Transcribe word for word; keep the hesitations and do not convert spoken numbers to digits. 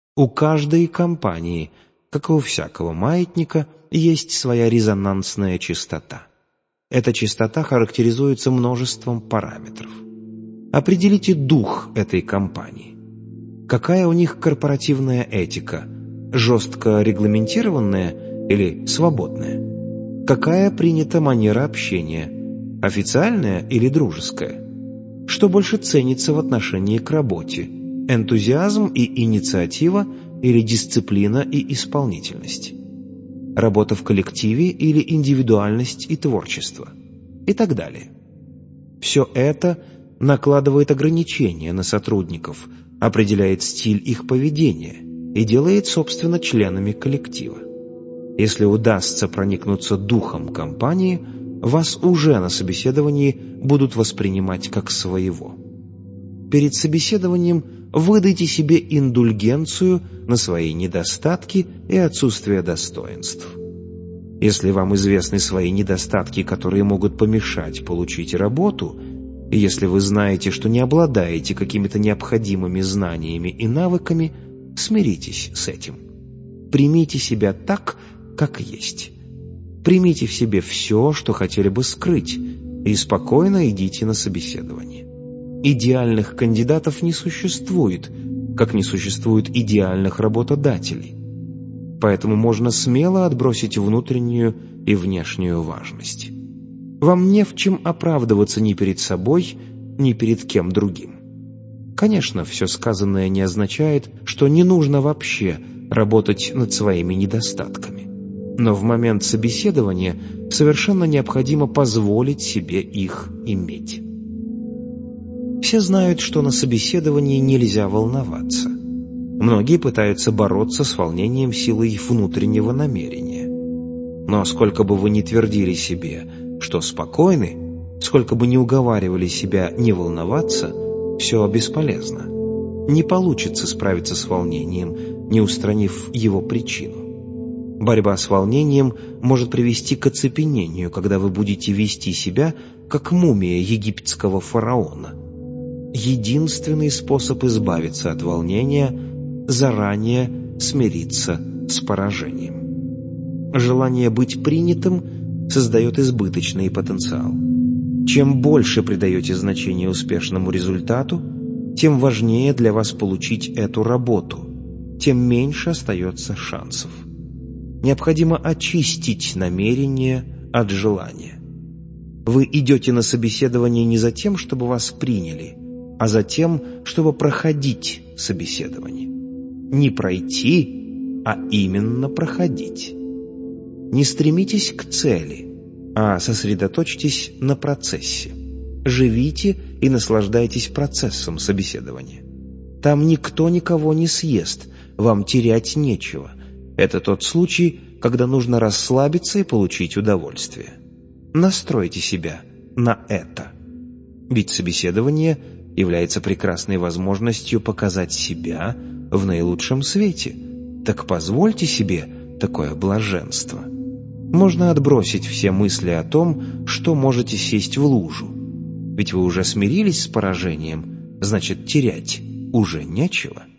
У каждой компании, как и у всякого маятника, есть своя резонансная частота. Эта частота характеризуется множеством параметров. Определите дух этой компании. Какая у них корпоративная этика? Жестко регламентированная или свободная? Какая принята манера общения? Официальная или дружеская? Что больше ценится в отношении к работе? Энтузиазм и инициатива или дисциплина и исполнительность? Работа в коллективе или индивидуальность и творчество? И так далее. Все это накладывает ограничения на сотрудников, определяет стиль их поведения и делает, собственно, членами коллектива. Если удастся проникнуться духом компании, вас уже на собеседовании будут воспринимать как своего. Перед собеседованием выдайте себе индульгенцию на свои недостатки и отсутствие достоинств. Если вам известны свои недостатки, которые могут помешать получить работу, и если вы знаете, что не обладаете какими-то необходимыми знаниями и навыками, смиритесь с этим. Примите себя так, как есть. Примите в себе все, что хотели бы скрыть, и спокойно идите на собеседование. Идеальных кандидатов не существует, как не существует идеальных работодателей. Поэтому можно смело отбросить внутреннюю и внешнюю важность. Вам не в чем оправдываться ни перед собой, ни перед кем другим. Конечно, все сказанное не означает, что не нужно вообще работать над своими недостатками. Но в момент собеседования совершенно необходимо позволить себе их иметь. Все знают, что на собеседовании нельзя волноваться. Многие пытаются бороться с волнением силой внутреннего намерения. Но сколько бы вы ни твердили себе, что спокойны, сколько бы ни уговаривали себя не волноваться, все бесполезно. Не получится справиться с волнением, не устранив его причину. Борьба с волнением может привести к оцепенению, когда вы будете вести себя, как мумия египетского фараона. Единственный способ избавиться от волнения – заранее смириться с поражением. Желание быть принятым создает избыточный потенциал. Чем больше придаете значение успешному результату, тем важнее для вас получить эту работу, тем меньше остается шансов. Необходимо очистить намерение от желания. Вы идете на собеседование не за тем, чтобы вас приняли, а за тем, чтобы проходить собеседование. Не пройти, а именно проходить. Не стремитесь к цели, а сосредоточьтесь на процессе. Живите и наслаждайтесь процессом собеседования. Там никто никого не съест, вам терять нечего. Это тот случай, когда нужно расслабиться и получить удовольствие. Настройте себя на это. Ведь собеседование является прекрасной возможностью показать себя в наилучшем свете. Так позвольте себе такое блаженство. Можно отбросить все мысли о том, что можете сесть в лужу. Ведь вы уже смирились с поражением, значит, терять уже нечего.